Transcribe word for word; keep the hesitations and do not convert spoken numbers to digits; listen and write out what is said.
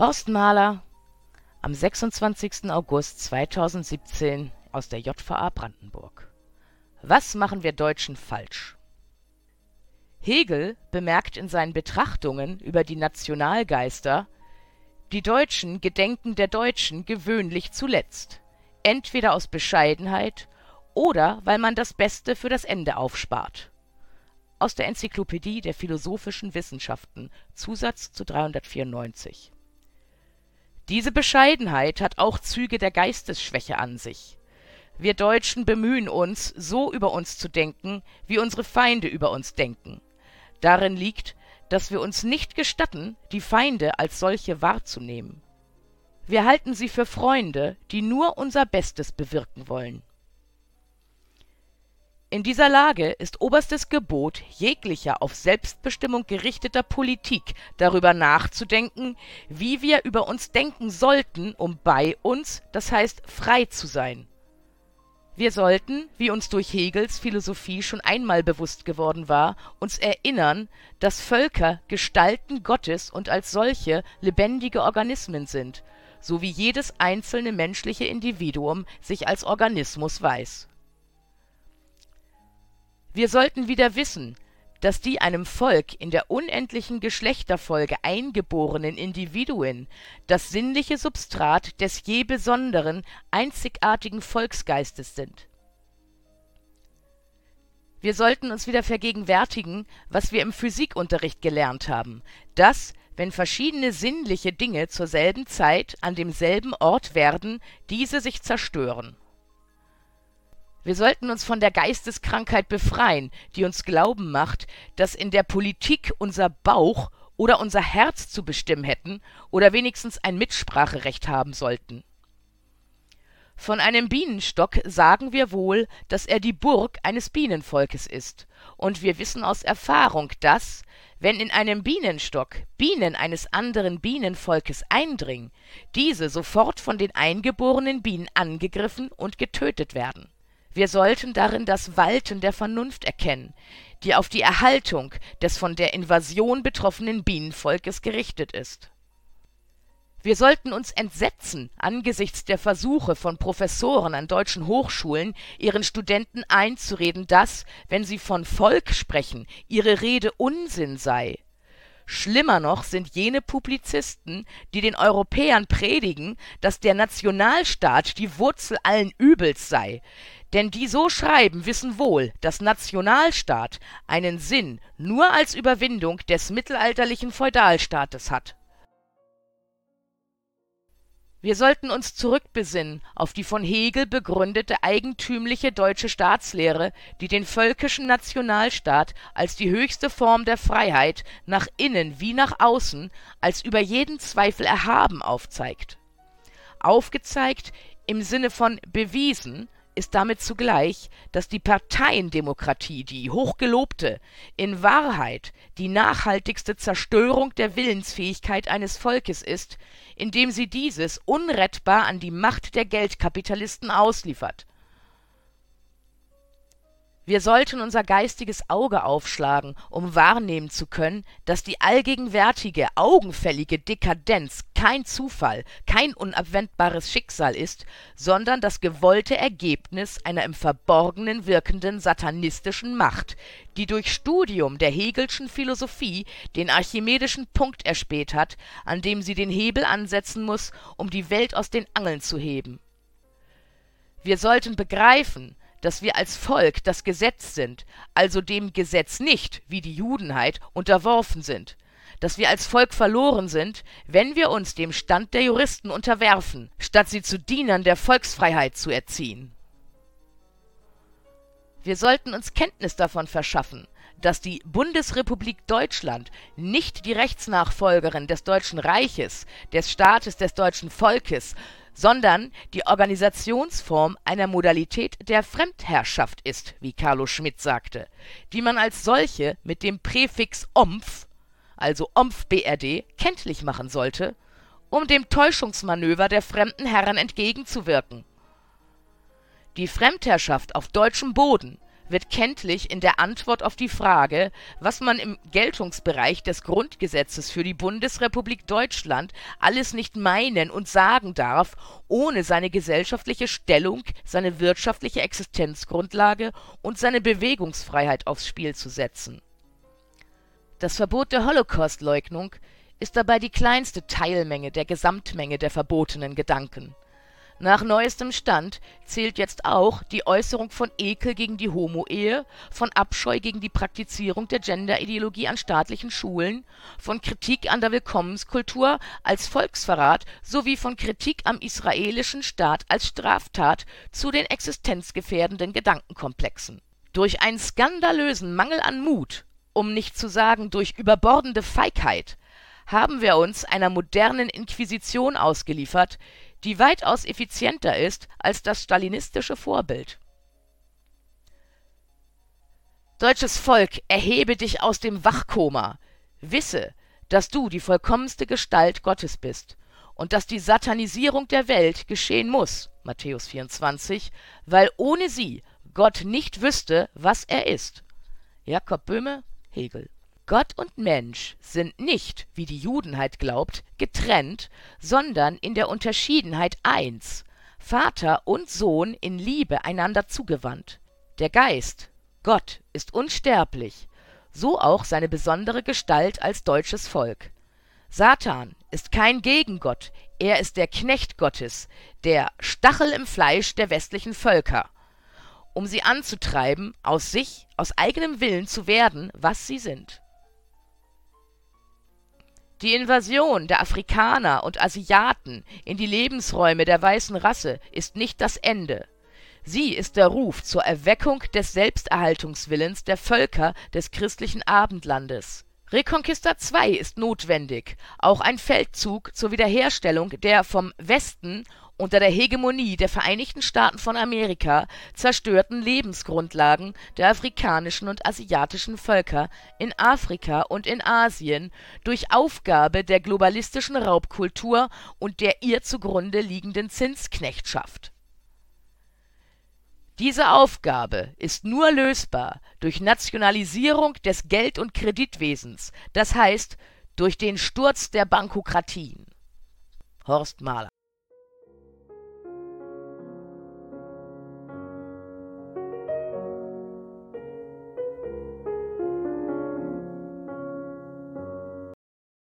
Horst Mahler am sechsundzwanzigsten August zweitausendsiebzehn aus der J V A Brandenburg. Was machen wir Deutschen falsch? Hegel bemerkt in seinen Betrachtungen über die Nationalgeister: Die Deutschen gedenken der Deutschen gewöhnlich zuletzt, entweder aus Bescheidenheit oder weil man das Beste für das Ende aufspart. Aus der Enzyklopädie der Philosophischen Wissenschaften, Zusatz zu dreihundertvierundneunzig. Diese Bescheidenheit hat auch Züge der Geistesschwäche an sich. Wir Deutschen bemühen uns, so über uns zu denken, wie unsere Feinde über uns denken. Darin liegt, dass wir uns nicht gestatten, die Feinde als solche wahrzunehmen. Wir halten sie für Freunde, die nur unser Bestes bewirken wollen. In dieser Lage ist oberstes Gebot jeglicher auf Selbstbestimmung gerichteter Politik, darüber nachzudenken, wie wir über uns denken sollten, um bei uns, das heißt frei zu sein. Wir sollten, wie uns durch Hegels Philosophie schon einmal bewusst geworden war, uns erinnern, dass Völker Gestalten Gottes und als solche lebendige Organismen sind, so wie jedes einzelne menschliche Individuum sich als Organismus weiß. Wir sollten wieder wissen, dass die einem Volk in der unendlichen Geschlechterfolge eingeborenen Individuen das sinnliche Substrat des je besonderen, einzigartigen Volksgeistes sind. Wir sollten uns wieder vergegenwärtigen, was wir im Physikunterricht gelernt haben, dass, wenn verschiedene sinnliche Dinge zur selben Zeit an demselben Ort werden, diese sich zerstören. Wir sollten uns von der Geisteskrankheit befreien, die uns glauben macht, dass in der Politik unser Bauch oder unser Herz zu bestimmen hätten oder wenigstens ein Mitspracherecht haben sollten. Von einem Bienenstock sagen wir wohl, dass er die Burg eines Bienenvolkes ist, und wir wissen aus Erfahrung, dass, wenn in einem Bienenstock Bienen eines anderen Bienenvolkes eindringen, diese sofort von den eingeborenen Bienen angegriffen und getötet werden. Wir sollten darin das Walten der Vernunft erkennen, die auf die Erhaltung des von der Invasion betroffenen Bienenvolkes gerichtet ist. Wir sollten uns entsetzen angesichts der Versuche von Professoren an deutschen Hochschulen, ihren Studenten einzureden, dass, wenn sie von Volk sprechen, ihre Rede Unsinn sei. Schlimmer noch sind jene Publizisten, die den Europäern predigen, dass der Nationalstaat die Wurzel allen Übels sei. Denn die so schreiben, wissen wohl, dass Nationalstaat einen Sinn nur als Überwindung des mittelalterlichen Feudalstaates hat. Wir sollten uns zurückbesinnen auf die von Hegel begründete eigentümliche deutsche Staatslehre, die den völkischen Nationalstaat als die höchste Form der Freiheit nach innen wie nach außen als über jeden Zweifel erhaben aufzeigt. Aufgezeigt im Sinne von bewiesen ist damit zugleich, dass die Parteiendemokratie, die hochgelobte, in Wahrheit die nachhaltigste Zerstörung der Willensfähigkeit eines Volkes ist, indem sie dieses unrettbar an die Macht der Geldkapitalisten ausliefert. Wir sollten unser geistiges Auge aufschlagen, um wahrnehmen zu können, dass die allgegenwärtige, augenfällige Dekadenz kein Zufall, kein unabwendbares Schicksal ist, sondern das gewollte Ergebnis einer im Verborgenen wirkenden satanistischen Macht, die durch Studium der Hegelschen Philosophie den archimedischen Punkt erspäht hat, an dem sie den Hebel ansetzen muss, um die Welt aus den Angeln zu heben. Wir sollten begreifen, dass wir als Volk das Gesetz sind, also dem Gesetz nicht, wie die Judenheit, unterworfen sind, dass wir als Volk verloren sind, wenn wir uns dem Stand der Juristen unterwerfen, statt sie zu Dienern der Volksfreiheit zu erziehen. Wir sollten uns Kenntnis davon verschaffen, dass die Bundesrepublik Deutschland nicht die Rechtsnachfolgerin des Deutschen Reiches, des Staates des deutschen Volkes, sondern die Organisationsform einer Modalität der Fremdherrschaft ist, wie Carlo Schmitt sagte, die man als solche mit dem Präfix Ompf, also Ompf-B R D, kenntlich machen sollte, um dem Täuschungsmanöver der fremden Herren entgegenzuwirken. Die Fremdherrschaft auf deutschem Boden wird kenntlich in der Antwort auf die Frage, was man im Geltungsbereich des Grundgesetzes für die Bundesrepublik Deutschland alles nicht meinen und sagen darf, ohne seine gesellschaftliche Stellung, seine wirtschaftliche Existenzgrundlage und seine Bewegungsfreiheit aufs Spiel zu setzen. Das Verbot der Holocaustleugnung ist dabei die kleinste Teilmenge der Gesamtmenge der verbotenen Gedanken. Nach neuestem Stand zählt jetzt auch die Äußerung von Ekel gegen die Homo-Ehe, von Abscheu gegen die Praktizierung der Genderideologie an staatlichen Schulen, von Kritik an der Willkommenskultur als Volksverrat sowie von Kritik am israelischen Staat als Straftat zu den existenzgefährdenden Gedankenkomplexen. Durch einen skandalösen Mangel an Mut, um nicht zu sagen durch überbordende Feigheit, haben wir uns einer modernen Inquisition ausgeliefert, die weitaus effizienter ist als das stalinistische Vorbild. Deutsches Volk, erhebe dich aus dem Wachkoma. Wisse, dass du die vollkommenste Gestalt Gottes bist und dass die Satanisierung der Welt geschehen muss, Matthäus vierundzwanzig, weil ohne sie Gott nicht wüsste, was er ist. Jakob Böhme, Hegel. Gott und Mensch sind nicht, wie die Judenheit glaubt, getrennt, sondern in der Unterschiedenheit eins, Vater und Sohn in Liebe einander zugewandt. Der Geist, Gott, ist unsterblich, so auch seine besondere Gestalt als deutsches Volk. Satan ist kein Gegengott, er ist der Knecht Gottes, der Stachel im Fleisch der westlichen Völker, um sie anzutreiben, aus sich, aus eigenem Willen zu werden, was sie sind. Die Invasion der Afrikaner und Asiaten in die Lebensräume der weißen Rasse ist nicht das Ende. Sie ist der Ruf zur Erweckung des Selbsterhaltungswillens der Völker des christlichen Abendlandes. Reconquista zwei ist notwendig, auch ein Feldzug zur Wiederherstellung der vom Westen unter der Hegemonie der Vereinigten Staaten von Amerika zerstörten Lebensgrundlagen der afrikanischen und asiatischen Völker in Afrika und in Asien durch Aufgabe der globalistischen Raubkultur und der ihr zugrunde liegenden Zinsknechtschaft. Diese Aufgabe ist nur lösbar durch Nationalisierung des Geld- und Kreditwesens, das heißt durch den Sturz der Bankokratien. Horst Mahler.